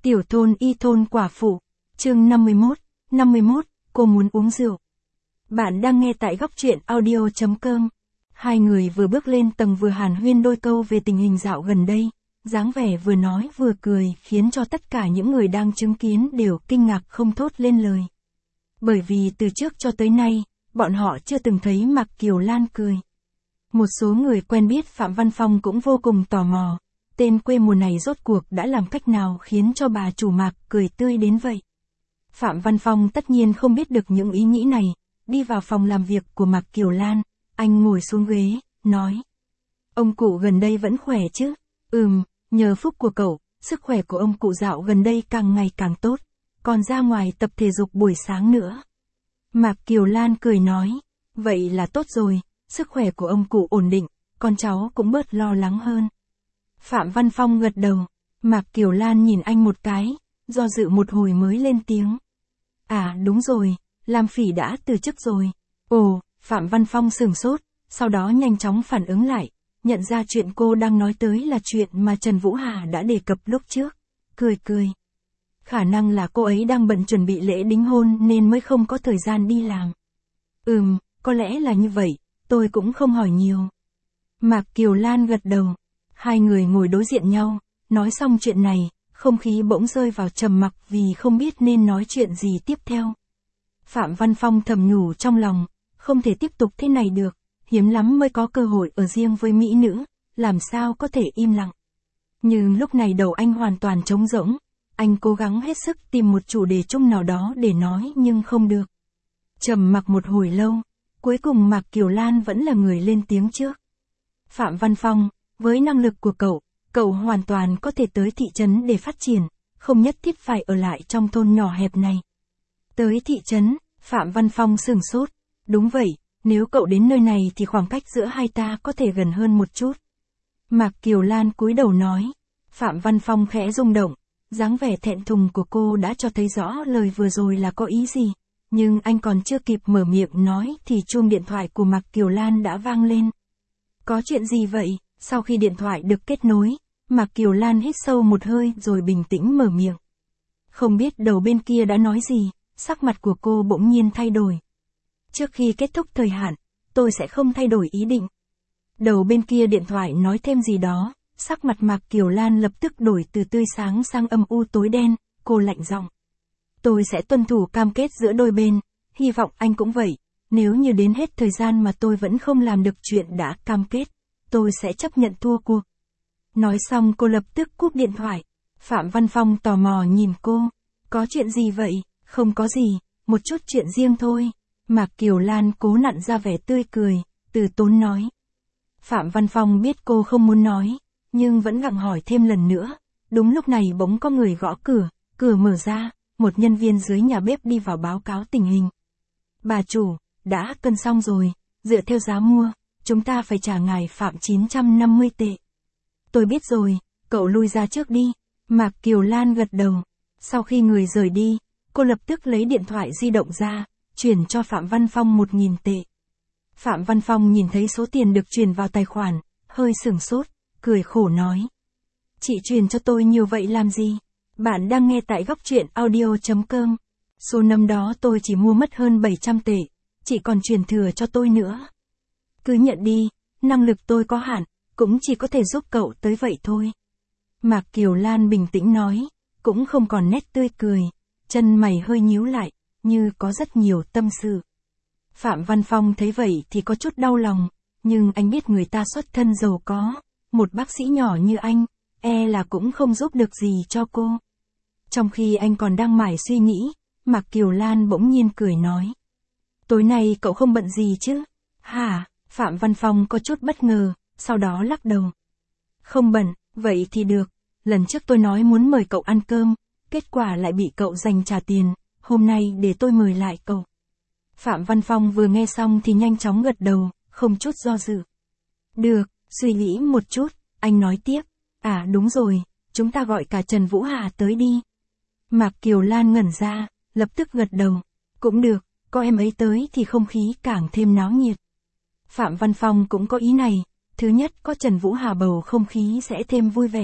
Tiểu thôn y thôn quả phụ, chương 51, cô muốn uống rượu. Bạn đang nghe tại góc truyện audio.com. Hai người vừa bước lên tầng vừa hàn huyên đôi câu về tình hình dạo gần đây, dáng vẻ vừa nói vừa cười khiến cho tất cả những người đang chứng kiến đều kinh ngạc không thốt lên lời. Bởi vì từ trước cho tới nay, bọn họ chưa từng thấy Mạc Kiều Lan cười. Một số người quen biết Phạm Văn Phong cũng vô cùng tò mò, tên quê mùa này rốt cuộc đã làm cách nào khiến cho bà chủ Mạc cười tươi đến vậy. Phạm Văn Phong tất nhiên không biết được những ý nghĩ này, đi vào phòng làm việc của Mạc Kiều Lan, anh ngồi xuống ghế, nói. Ông cụ gần đây vẫn khỏe chứ? Nhờ phúc của cậu, sức khỏe của ông cụ dạo gần đây càng ngày càng tốt, còn ra ngoài tập thể dục buổi sáng nữa. Mạc Kiều Lan cười nói, vậy là tốt rồi, sức khỏe của ông cụ ổn định, con cháu cũng bớt lo lắng hơn. Phạm Văn Phong gật đầu, Mạc Kiều Lan nhìn anh một cái, do dự một hồi mới lên tiếng. À đúng rồi, Lam Phỉ đã từ chức rồi. Ồ, Phạm Văn Phong sửng sốt, sau đó nhanh chóng phản ứng lại, nhận ra chuyện cô đang nói tới là chuyện mà Trần Vũ Hà đã đề cập lúc trước. Cười. Khả năng là cô ấy đang bận chuẩn bị lễ đính hôn nên mới không có thời gian đi làm. Có lẽ là như vậy, tôi cũng không hỏi nhiều. Mạc Kiều Lan gật đầu. Hai người ngồi đối diện nhau, nói xong chuyện này, không khí bỗng rơi vào trầm mặc vì không biết nên nói chuyện gì tiếp theo. Phạm Văn Phong thầm nhủ trong lòng, không thể tiếp tục thế này được, hiếm lắm mới có cơ hội ở riêng với mỹ nữ, làm sao có thể im lặng. Nhưng lúc này đầu anh hoàn toàn trống rỗng, anh cố gắng hết sức tìm một chủ đề chung nào đó để nói nhưng không được. Trầm mặc một hồi lâu, cuối cùng Mạc Kiều Lan vẫn là người lên tiếng trước. Phạm Văn Phong, với năng lực của cậu hoàn toàn có thể tới thị trấn để phát triển, không nhất thiết phải ở lại trong thôn nhỏ hẹp này. Tới thị trấn, Phạm Văn Phong sửng sốt. Đúng vậy, nếu cậu đến nơi này thì khoảng cách giữa hai ta có thể gần hơn một chút. Mạc Kiều Lan cúi đầu nói. Phạm Văn Phong khẽ rung động, dáng vẻ thẹn thùng của cô đã cho thấy rõ lời vừa rồi là có ý gì. Nhưng anh còn chưa kịp mở miệng nói thì chuông điện thoại của Mạc Kiều Lan đã vang lên. Có chuyện gì vậy? Sau khi điện thoại được kết nối, Mạc Kiều Lan hít sâu một hơi rồi bình tĩnh mở miệng. Không biết đầu bên kia đã nói gì, sắc mặt của cô bỗng nhiên thay đổi. Trước khi kết thúc thời hạn, tôi sẽ không thay đổi ý định. Đầu bên kia điện thoại nói thêm gì đó, sắc mặt Mạc Kiều Lan lập tức đổi từ tươi sáng sang âm u tối đen, cô lạnh giọng. Tôi sẽ tuân thủ cam kết giữa đôi bên, hy vọng anh cũng vậy, nếu như đến hết thời gian mà tôi vẫn không làm được chuyện đã cam kết, tôi sẽ chấp nhận thua cuộc. Nói xong cô lập tức cúp điện thoại. Phạm Văn Phong tò mò nhìn cô. Có chuyện gì vậy? Không có gì, một chút chuyện riêng thôi. Mạc Kiều Lan cố nặn ra vẻ tươi cười, từ tốn nói. Phạm Văn Phong biết cô không muốn nói, nhưng vẫn gặng hỏi thêm lần nữa. Đúng lúc này bỗng có người gõ cửa, cửa mở ra, một nhân viên dưới nhà bếp đi vào báo cáo tình hình. Bà chủ, đã cân xong rồi, dựa theo giá mua, chúng ta phải trả ngài Phạm 950 tệ. Tôi biết rồi, cậu lui ra trước đi. Mạc Kiều Lan gật đầu. Sau khi người rời đi, cô lập tức lấy điện thoại di động ra, chuyển cho Phạm Văn Phong 1.000 tệ. Phạm Văn Phong nhìn thấy số tiền được chuyển vào tài khoản, hơi sửng sốt, cười khổ nói. Chị chuyển cho tôi nhiều vậy làm gì? Bạn đang nghe tại góc truyện audio.com. Số năm đó tôi chỉ mua mất hơn 700 tệ, chị còn chuyển thừa cho tôi nữa. Cứ nhận đi, năng lực tôi có hạn, cũng chỉ có thể giúp cậu tới vậy thôi. Mạc Kiều Lan bình tĩnh nói, cũng không còn nét tươi cười, chân mày hơi nhíu lại, như có rất nhiều tâm sự. Phạm Văn Phong thấy vậy thì có chút đau lòng, nhưng anh biết người ta xuất thân giàu có, một bác sĩ nhỏ như anh, là cũng không giúp được gì cho cô. Trong khi anh còn đang mải suy nghĩ, Mạc Kiều Lan bỗng nhiên cười nói. Tối nay cậu không bận gì chứ? Hả? Phạm Văn Phong có chút bất ngờ, sau đó lắc đầu. Không bận, vậy thì được, lần trước tôi nói muốn mời cậu ăn cơm, kết quả lại bị cậu giành trả tiền, hôm nay để tôi mời lại cậu. Phạm Văn Phong vừa nghe xong thì nhanh chóng gật đầu, không chút do dự. Được, suy nghĩ một chút, anh nói tiếp. À đúng rồi, chúng ta gọi cả Trần Vũ Hà tới đi. Mạc Kiều Lan ngẩn ra, lập tức gật đầu. Cũng được, có em ấy tới thì không khí càng thêm náo nhiệt. Phạm Văn Phong cũng có ý này, thứ nhất có Trần Vũ Hà bầu không khí sẽ thêm vui vẻ,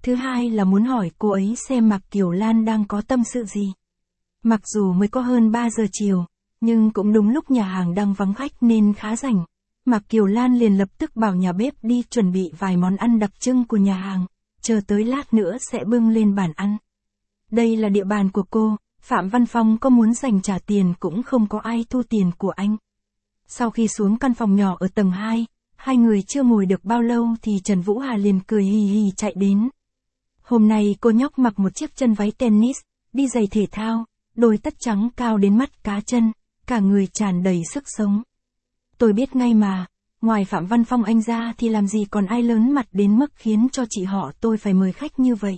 Thứ hai là muốn hỏi cô ấy xem Mạc Kiều Lan đang có tâm sự gì. Mặc dù mới có hơn 3 giờ chiều, nhưng cũng đúng lúc nhà hàng đang vắng khách nên khá rảnh. Mạc Kiều Lan liền lập tức bảo nhà bếp đi chuẩn bị vài món ăn đặc trưng của nhà hàng, chờ tới lát nữa sẽ bưng lên bàn ăn. Đây là địa bàn của cô, Phạm Văn Phong có muốn dành trả tiền cũng không có ai thu tiền của anh. Sau khi xuống căn phòng nhỏ ở tầng 2, hai người chưa ngồi được bao lâu thì Trần Vũ Hà liền cười hì hì chạy đến. Hôm nay cô nhóc mặc một chiếc chân váy tennis, đi giày thể thao, đôi tất trắng cao đến mắt cá chân, cả người tràn đầy sức sống. Tôi biết ngay mà, ngoài Phạm Văn Phong anh ra thì làm gì còn ai lớn mặt đến mức khiến cho chị họ tôi phải mời khách như vậy.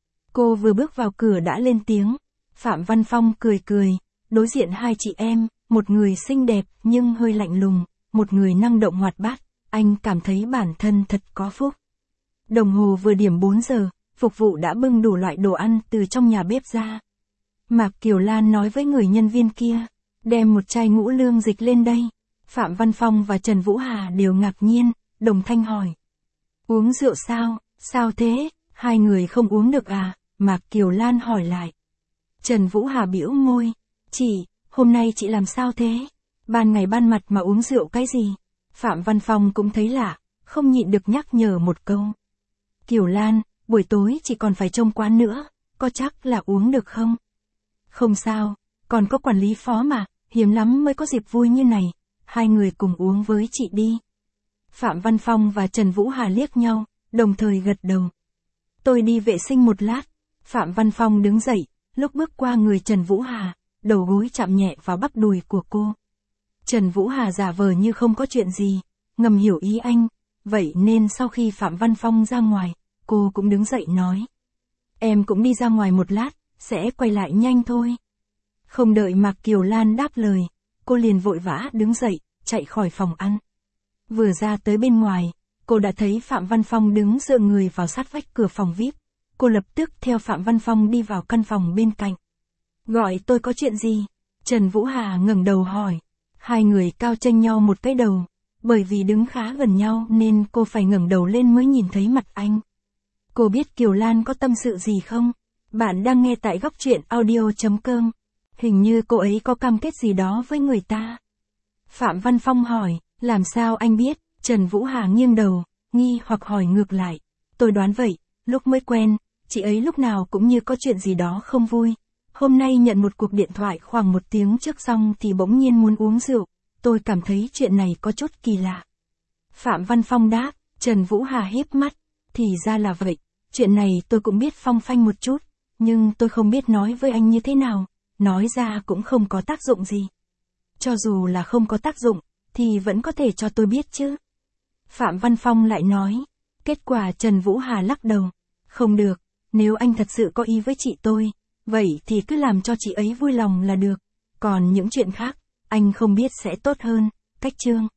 Cô vừa bước vào cửa đã lên tiếng. Phạm Văn Phong cười cười, đối diện hai chị em, một người xinh đẹp nhưng hơi lạnh lùng, một người năng động hoạt bát, anh cảm thấy bản thân thật có phúc. Đồng hồ vừa điểm 4 giờ, phục vụ đã bưng đủ loại đồ ăn từ trong nhà bếp ra. Mạc Kiều Lan nói với người nhân viên kia, đem một chai ngũ lương dịch lên đây. Phạm Văn Phong và Trần Vũ Hà đều ngạc nhiên, đồng thanh hỏi. Uống rượu sao, sao thế, hai người không uống được à, Mạc Kiều Lan hỏi lại. Trần Vũ Hà bĩu môi, chị, hôm nay chị làm sao thế, ban ngày ban mặt mà uống rượu cái gì. Phạm Văn Phong cũng thấy lạ, không nhịn được nhắc nhở một câu. Kiều Lan, buổi tối chị còn phải trông quán nữa, có chắc là uống được không? Không sao, còn có quản lý phó mà, hiếm lắm mới có dịp vui như này, hai người cùng uống với chị đi. Phạm Văn Phong và Trần Vũ Hà liếc nhau, đồng thời gật đầu. Tôi đi vệ sinh một lát. Phạm Văn Phong đứng dậy, lúc bước qua người Trần Vũ Hà, đầu gối chạm nhẹ vào bắp đùi của cô. Trần Vũ Hà giả vờ như không có chuyện gì, ngầm hiểu ý anh, vậy nên sau khi Phạm Văn Phong ra ngoài, cô cũng đứng dậy nói. Em cũng đi ra ngoài một lát, sẽ quay lại nhanh thôi. Không đợi Mạc Kiều Lan đáp lời, cô liền vội vã đứng dậy, chạy khỏi phòng ăn. Vừa ra tới bên ngoài, cô đã thấy Phạm Văn Phong đứng dựa người vào sát vách cửa phòng VIP. Cô lập tức theo Phạm Văn Phong đi vào căn phòng bên cạnh. Gọi tôi có chuyện gì? Trần Vũ Hà ngẩng đầu hỏi. Hai người cao chênh nhau một cái đầu, bởi vì đứng khá gần nhau nên cô phải ngẩng đầu lên mới nhìn thấy mặt anh. Cô biết Kiều Lan có tâm sự gì không? Bạn đang nghe tại Góc Truyện Audio.com. Hình như cô ấy có cam kết gì đó với người ta. Phạm Văn Phong hỏi, làm sao anh biết? Trần Vũ Hà nghiêng đầu, nghi hoặc hỏi ngược lại. Tôi đoán vậy, lúc mới quen, chị ấy lúc nào cũng như có chuyện gì đó không vui. Hôm nay nhận một cuộc điện thoại khoảng 1 tiếng trước xong thì bỗng nhiên muốn uống rượu. Tôi cảm thấy chuyện này có chút kỳ lạ. Phạm Văn Phong đáp, Trần Vũ Hà híp mắt. Thì ra là vậy, chuyện này tôi cũng biết phong phanh một chút, nhưng tôi không biết nói với anh như thế nào, nói ra cũng không có tác dụng gì. Cho dù là không có tác dụng, thì vẫn có thể cho tôi biết chứ. Phạm Văn Phong lại nói, kết quả Trần Vũ Hà lắc đầu. Không được, nếu anh thật sự có ý với chị tôi, vậy thì cứ làm cho chị ấy vui lòng là được. Còn những chuyện khác, anh không biết sẽ tốt hơn. Cách chương